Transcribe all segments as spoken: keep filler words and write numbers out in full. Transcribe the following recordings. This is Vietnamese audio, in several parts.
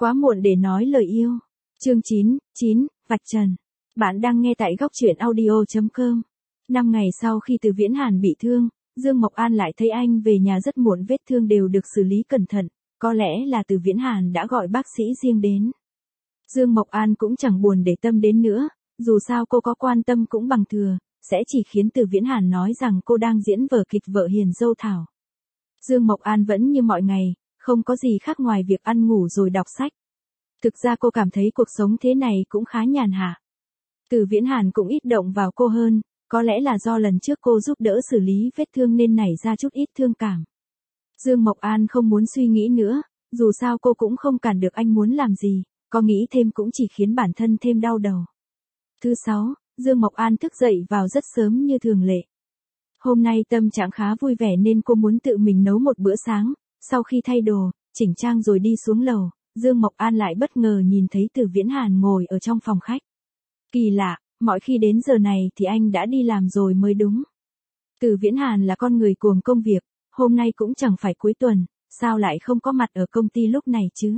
Quá muộn để nói lời yêu. Chương chín, chín, vạch trần. Bạn đang nghe tại góc truyện audio chấm com. Năm ngày sau khi Từ Viễn Hàn bị thương, Dương Mộc An lại thấy anh về nhà rất muộn, vết thương đều được xử lý cẩn thận, có lẽ là Từ Viễn Hàn đã gọi bác sĩ riêng đến. Dương Mộc An cũng chẳng buồn để tâm đến nữa, dù sao cô có quan tâm cũng bằng thừa, sẽ chỉ khiến Từ Viễn Hàn nói rằng cô đang diễn vở kịch vợ hiền dâu thảo. Dương Mộc An vẫn như mọi ngày, không có gì khác ngoài việc ăn ngủ rồi đọc sách. Thực ra cô cảm thấy cuộc sống thế này cũng khá nhàn hạ. Từ Viễn Hàn cũng ít động vào cô hơn, có lẽ là do lần trước cô giúp đỡ xử lý vết thương nên nảy ra chút ít thương cảm. Dương Mộc An không muốn suy nghĩ nữa, dù sao cô cũng không cản được anh muốn làm gì, có nghĩ thêm cũng chỉ khiến bản thân thêm đau đầu. Thứ sáu, Dương Mộc An thức dậy vào rất sớm như thường lệ. Hôm nay tâm trạng khá vui vẻ nên cô muốn tự mình nấu một bữa sáng. Sau khi thay đồ, chỉnh trang rồi đi xuống lầu, Dương Mộc An lại bất ngờ nhìn thấy Từ Viễn Hàn ngồi ở trong phòng khách. Kỳ lạ, mọi khi đến giờ này thì anh đã đi làm rồi mới đúng. Từ Viễn Hàn là con người cuồng công việc, hôm nay cũng chẳng phải cuối tuần, sao lại không có mặt ở công ty lúc này chứ?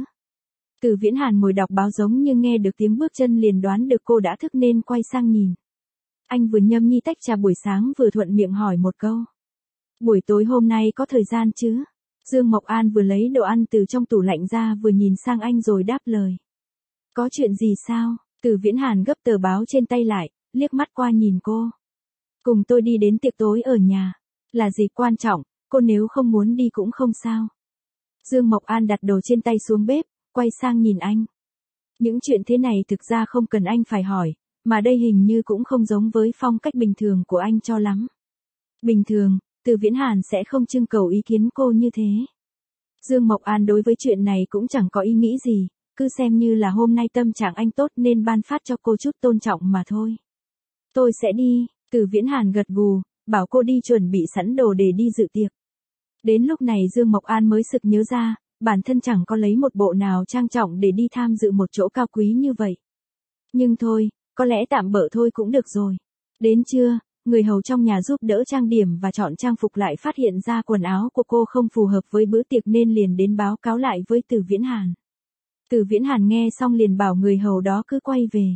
Từ Viễn Hàn ngồi đọc báo giống như nghe được tiếng bước chân liền đoán được cô đã thức nên quay sang nhìn. Anh vừa nhâm nhi tách trà buổi sáng vừa thuận miệng hỏi một câu. Buổi tối hôm nay có thời gian chứ? Dương Mộc An vừa lấy đồ ăn từ trong tủ lạnh ra vừa nhìn sang anh rồi đáp lời. Có chuyện gì sao? Từ Viễn Hàn gấp tờ báo trên tay lại, liếc mắt qua nhìn cô. Cùng tôi đi đến tiệc tối ở nhà. Là gì quan trọng, cô nếu không muốn đi cũng không sao. Dương Mộc An đặt đồ trên tay xuống bếp, quay sang nhìn anh. Những chuyện thế này thực ra không cần anh phải hỏi, mà đây hình như cũng không giống với phong cách bình thường của anh cho lắm. Bình thường, Từ Viễn Hàn sẽ không trưng cầu ý kiến cô như thế. Dương Mộc An đối với chuyện này cũng chẳng có ý nghĩ gì, cứ xem như là hôm nay tâm trạng anh tốt nên ban phát cho cô chút tôn trọng mà thôi. Tôi sẽ đi, Từ Viễn Hàn gật gù, bảo cô đi chuẩn bị sẵn đồ để đi dự tiệc. Đến lúc này Dương Mộc An mới sực nhớ ra, bản thân chẳng có lấy một bộ nào trang trọng để đi tham dự một chỗ cao quý như vậy. Nhưng thôi, có lẽ tạm bợ thôi cũng được rồi. Đến trưa, người hầu trong nhà giúp đỡ trang điểm và chọn trang phục lại phát hiện ra quần áo của cô không phù hợp với bữa tiệc nên liền đến báo cáo lại với Từ Viễn Hàn. Từ Viễn Hàn nghe xong liền bảo người hầu đó cứ quay về.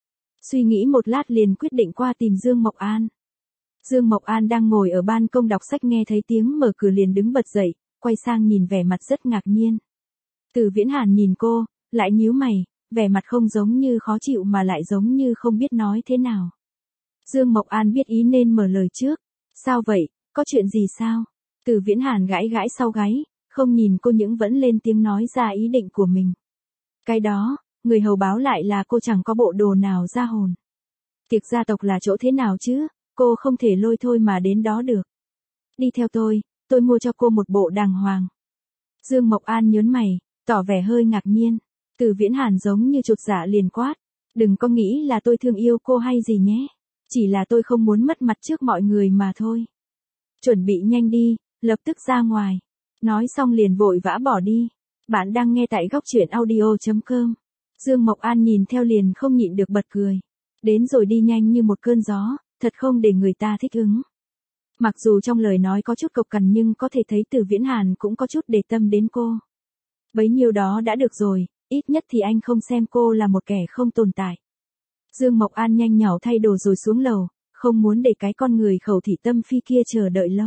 Suy nghĩ một lát liền quyết định qua tìm Dương Mộc An. Dương Mộc An đang ngồi ở ban công đọc sách nghe thấy tiếng mở cửa liền đứng bật dậy, quay sang nhìn vẻ mặt rất ngạc nhiên. Từ Viễn Hàn nhìn cô, lại nhíu mày, vẻ mặt không giống như khó chịu mà lại giống như không biết nói thế nào. Dương Mộc An biết ý nên mở lời trước. Sao vậy, có chuyện gì sao? Từ Viễn Hàn gãi gãi sau gáy, không nhìn cô nhưng vẫn lên tiếng nói ra ý định của mình. Cái đó, người hầu báo lại là cô chẳng có bộ đồ nào ra hồn. Tiệc gia tộc là chỗ thế nào chứ, cô không thể lôi thôi mà đến đó được. Đi theo tôi, tôi mua cho cô một bộ đàng hoàng. Dương Mộc An nhớn mày, tỏ vẻ hơi ngạc nhiên. Từ Viễn Hàn giống như chột dạ liền quát. Đừng có nghĩ là tôi thương yêu cô hay gì nhé. Chỉ là tôi không muốn mất mặt trước mọi người mà thôi. Chuẩn bị nhanh đi, lập tức ra ngoài. Nói xong liền vội vã bỏ đi. Bạn đang nghe tại góc truyện audio chấm com. Dương Mộc An nhìn theo liền không nhịn được bật cười. Đến rồi đi nhanh như một cơn gió, thật không để người ta thích ứng. Mặc dù trong lời nói có chút cộc cằn nhưng có thể thấy Từ Viễn Hàn cũng có chút để tâm đến cô. Bấy nhiêu đó đã được rồi, ít nhất thì anh không xem cô là một kẻ không tồn tại. Dương Mộc An nhanh nhảu thay đồ rồi xuống lầu, không muốn để cái con người khẩu thị tâm phi kia chờ đợi lâu.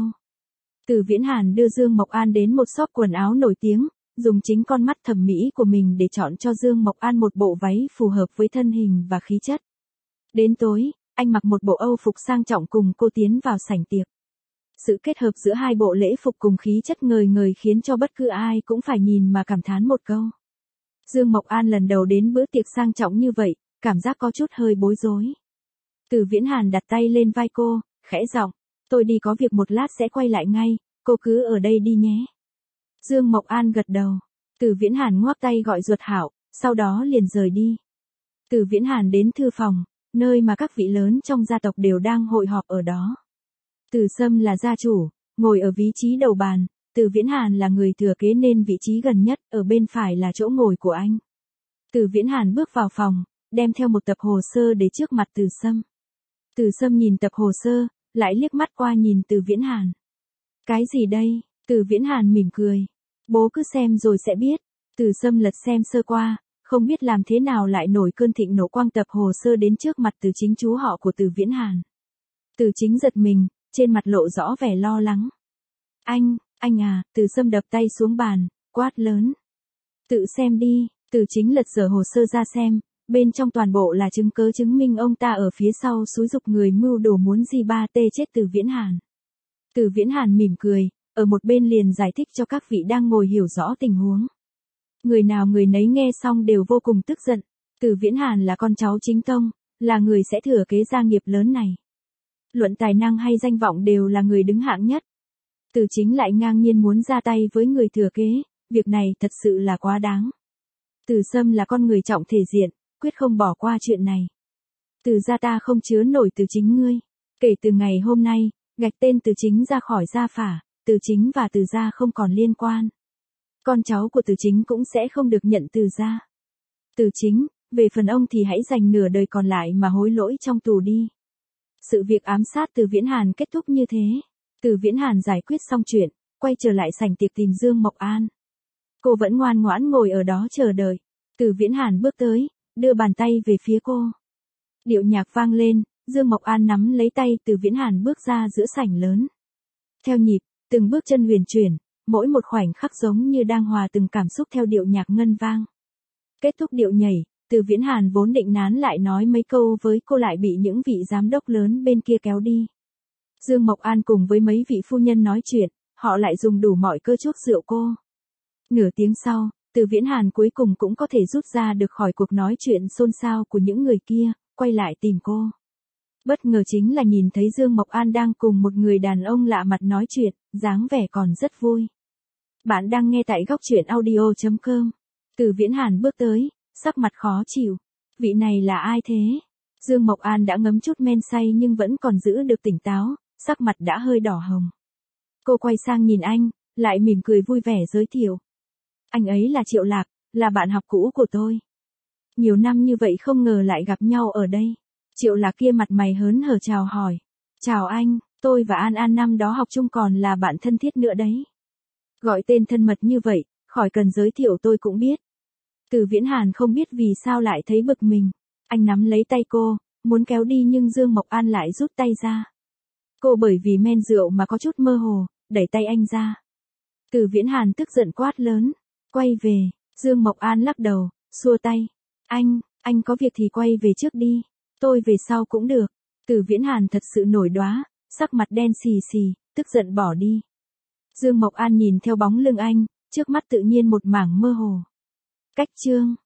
Từ Viễn Hàn đưa Dương Mộc An đến một shop quần áo nổi tiếng, dùng chính con mắt thẩm mỹ của mình để chọn cho Dương Mộc An một bộ váy phù hợp với thân hình và khí chất. Đến tối, anh mặc một bộ Âu phục sang trọng cùng cô tiến vào sảnh tiệc. Sự kết hợp giữa hai bộ lễ phục cùng khí chất ngời ngời khiến cho bất cứ ai cũng phải nhìn mà cảm thán một câu. Dương Mộc An lần đầu đến bữa tiệc sang trọng như vậy, cảm giác có chút hơi bối rối. Từ Viễn Hàn đặt tay lên vai cô, khẽ giọng, tôi đi có việc một lát sẽ quay lại ngay, cô cứ ở đây đi nhé. Dương Mộc An gật đầu. Từ Viễn Hàn ngoắc tay gọi Duật Hạo, sau đó liền rời đi. Từ Viễn Hàn đến thư phòng, nơi mà các vị lớn trong gia tộc đều đang hội họp ở đó. Từ Sâm là gia chủ, ngồi ở vị trí đầu bàn, Từ Viễn Hàn là người thừa kế nên vị trí gần nhất, ở bên phải là chỗ ngồi của anh. Từ Viễn Hàn bước vào phòng, đem theo một tập hồ sơ để trước mặt Từ Sâm. Từ Sâm nhìn tập hồ sơ, lại liếc mắt qua nhìn Từ Viễn Hàn. Cái gì đây? Từ Viễn Hàn mỉm cười. Bố cứ xem rồi sẽ biết. Từ Sâm lật xem sơ qua, không biết làm thế nào lại nổi cơn thịnh nộ quang tập hồ sơ đến trước mặt Từ Chính chú họ của Từ Viễn Hàn. Từ Chính giật mình, trên mặt lộ rõ vẻ lo lắng. Anh, anh à, Từ Sâm đập tay xuống bàn, quát lớn. Tự xem đi, Từ Chính lật dở hồ sơ ra xem, bên trong toàn bộ là chứng cớ chứng minh ông ta ở phía sau xúi giục người mưu đồ muốn di ba tê chết Từ Viễn Hàn. Từ Viễn Hàn mỉm cười, ở một bên liền giải thích cho các vị đang ngồi hiểu rõ tình huống. Người nào người nấy nghe xong đều vô cùng tức giận. Từ Viễn Hàn là con cháu chính tông, là người sẽ thừa kế gia nghiệp lớn này. Luận tài năng hay danh vọng đều là người đứng hạng nhất. Từ Chính lại ngang nhiên muốn ra tay với người thừa kế, việc này thật sự là quá đáng. Từ Sâm là con người trọng thể diện, quyết không bỏ qua chuyện này. Từ gia ta không chứa nổi Từ Chính ngươi. Kể từ ngày hôm nay, gạch tên Từ Chính ra khỏi gia phả, Từ Chính và Từ gia không còn liên quan. Con cháu của Từ Chính cũng sẽ không được nhận Từ gia. Từ Chính, về phần ông thì hãy dành nửa đời còn lại mà hối lỗi trong tù đi. Sự việc ám sát Từ Viễn Hàn kết thúc như thế. Từ Viễn Hàn giải quyết xong chuyện, quay trở lại sảnh tiệc tìm Dương Mộc An. Cô vẫn ngoan ngoãn ngồi ở đó chờ đợi. Từ Viễn Hàn bước tới, đưa bàn tay về phía cô. Điệu nhạc vang lên, Dương Mộc An nắm lấy tay Từ Viễn Hàn bước ra giữa sảnh lớn. Theo nhịp, từng bước chân huyền chuyển, mỗi một khoảnh khắc giống như đang hòa từng cảm xúc theo điệu nhạc ngân vang. Kết thúc điệu nhảy, Từ Viễn Hàn vốn định nán lại nói mấy câu với cô lại bị những vị giám đốc lớn bên kia kéo đi. Dương Mộc An cùng với mấy vị phu nhân nói chuyện, họ lại dùng đủ mọi cơ chuốc rượu cô. Nửa tiếng sau, Từ Viễn Hàn cuối cùng cũng có thể rút ra được khỏi cuộc nói chuyện xôn xao của những người kia, quay lại tìm cô. Bất ngờ chính là nhìn thấy Dương Mộc An đang cùng một người đàn ông lạ mặt nói chuyện, dáng vẻ còn rất vui. Bạn đang nghe tại góc truyện audio chấm com. Từ Viễn Hàn bước tới, sắc mặt khó chịu. Vị này là ai thế? Dương Mộc An đã ngấm chút men say nhưng vẫn còn giữ được tỉnh táo, sắc mặt đã hơi đỏ hồng. Cô quay sang nhìn anh, lại mỉm cười vui vẻ giới thiệu. Anh ấy là Triệu Lạc, là bạn học cũ của tôi. Nhiều năm như vậy không ngờ lại gặp nhau ở đây. Triệu Lạc kia mặt mày hớn hở chào hỏi. Chào anh, tôi và An An năm đó học chung còn là bạn thân thiết nữa đấy. Gọi tên thân mật như vậy, khỏi cần giới thiệu tôi cũng biết. Từ Viễn Hàn không biết vì sao lại thấy bực mình. Anh nắm lấy tay cô, muốn kéo đi nhưng Dương Mộc An lại rút tay ra. Cô bởi vì men rượu mà có chút mơ hồ, đẩy tay anh ra. Từ Viễn Hàn tức giận quát lớn. Quay về, Dương Mộc An lắc đầu, xua tay. Anh, anh có việc thì quay về trước đi. Tôi về sau cũng được. Từ Viễn Hàn thật sự nổi đoá, sắc mặt đen xì xì, tức giận bỏ đi. Dương Mộc An nhìn theo bóng lưng anh, trước mắt tự nhiên một mảng mơ hồ. Cách chương